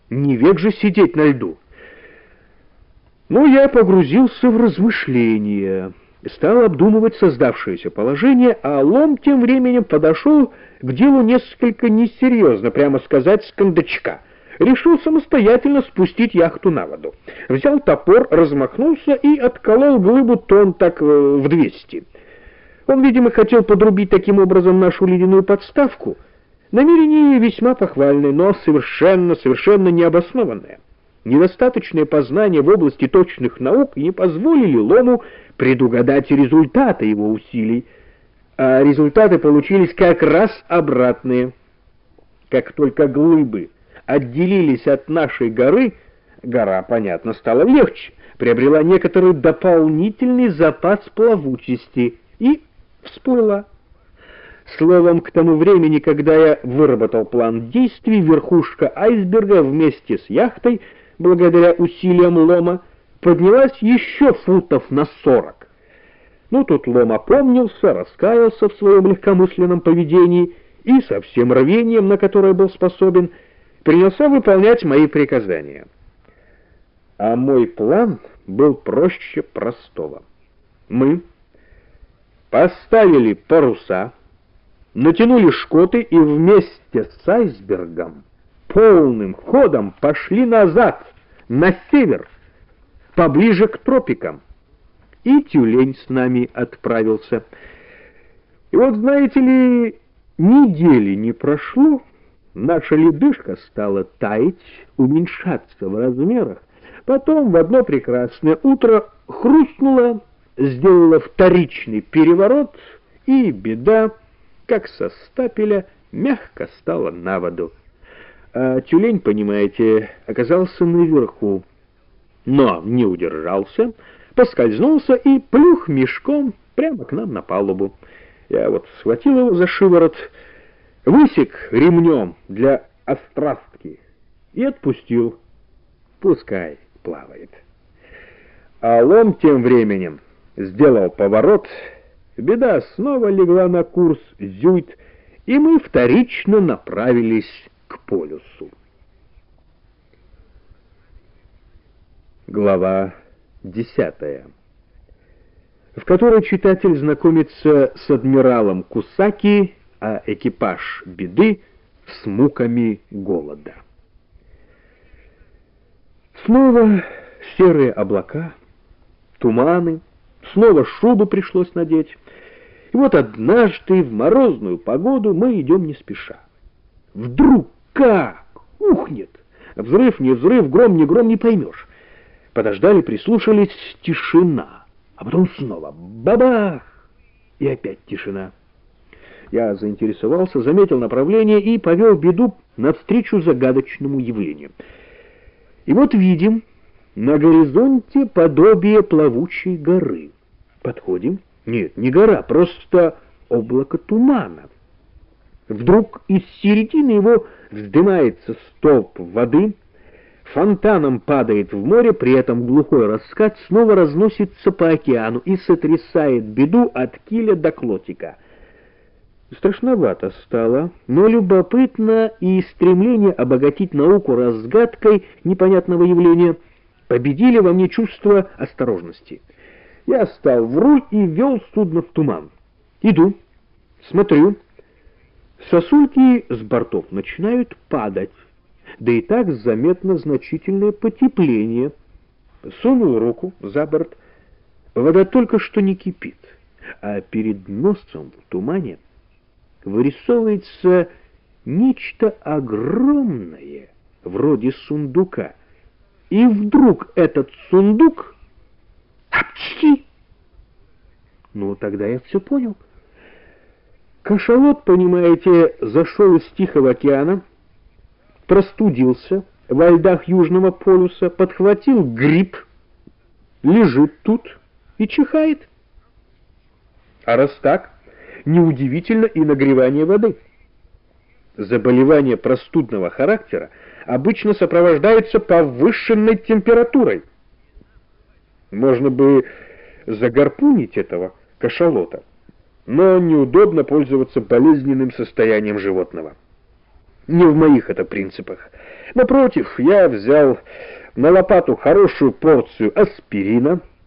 Не век же сидеть на льду. Но я погрузился в размышления, стал обдумывать создавшееся положение, а Лом тем временем подошел к делу несколько несерьезно, прямо сказать, с кондачка. Решил самостоятельно спустить яхту на воду. Взял топор, размахнулся и отколол глыбу тонн так в 200. Он, видимо, хотел подрубить таким образом нашу ледяную подставку. Намерение весьма похвальное, но совершенно необоснованное. Недостаточное познание в области точных наук не позволили Лому предугадать результаты его усилий, а результаты получились как раз обратные. Как только глыбы отделились от нашей горы, гора, понятно, стала легче, приобрела некоторый дополнительный запас плавучести и всплыла. Словом, к тому времени, когда я выработал план действий, верхушка айсберга вместе с яхтой, благодаря усилиям Лома, поднялась еще футов на 40. Ну, тут Лом опомнился, раскаялся в своем легкомысленном поведении и со всем рвением, на которое был способен, принялся выполнять мои приказания. А мой план был проще простого. Мы поставили паруса, натянули шкоты и вместе с айсбергом полным ходом пошли назад, на север, поближе к тропикам. И тюлень с нами отправился. И вот, знаете ли, недели не прошло, наша ледышка стала таять, уменьшаться в размерах. Потом в одно прекрасное утро хрустнула, сделала вторичный переворот, и беда, как со стапеля, мягко стала на воду. А тюлень, понимаете, оказался наверху, но не удержался, поскользнулся и плюх мешком прямо к нам на палубу. Я вот схватил его за шиворот, высек ремнем для острастки и отпустил. Пускай плавает. А Лом тем временем сделал поворот, беда снова легла на курс Зюйт, и мы вторично направились к полюсу. Глава 10, в которой читатель знакомится с адмиралом Кусаки, а экипаж беды с муками голода. Снова серые облака, туманы, снова шубу пришлось надеть. И вот однажды в морозную погоду мы идем не спеша. Вдруг как ухнет! Взрыв, не взрыв, гром, не гром, не поймешь. Подождали, прислушались, тишина. А потом снова бабах! И опять тишина. Я заинтересовался, заметил направление и повел беду навстречу загадочному явлению. И вот видим на горизонте подобие плавучей горы. Подходим. Нет, не гора, просто облако тумана. Вдруг из середины его вздымается столб воды, фонтаном падает в море, при этом глухой раскат снова разносится по океану и сотрясает беду от киля до клотика. Страшновато стало, но любопытно, и стремление обогатить науку разгадкой непонятного явления победили во мне чувство осторожности. Я стал в руль и вел судно в туман. Иду, смотрю. Сосульки с бортов начинают падать, да и так заметно значительное потепление. Сунул руку за борт. Вода только что не кипит, а перед носом в тумане вырисовывается нечто огромное, вроде сундука. И вдруг этот сундук... Апчхи! Ну, тогда я все понял. Кашалот, понимаете, зашел из Тихого океана, простудился во льдах Южного полюса, подхватил грипп, лежит тут и чихает. А раз так, неудивительно и нагревание воды. Заболевания простудного характера обычно сопровождаются повышенной температурой. Можно бы загарпунить этого кашалота, но неудобно пользоваться болезненным состоянием животного. Не в моих это принципах. Напротив, я взял на лопату хорошую порцию аспирина,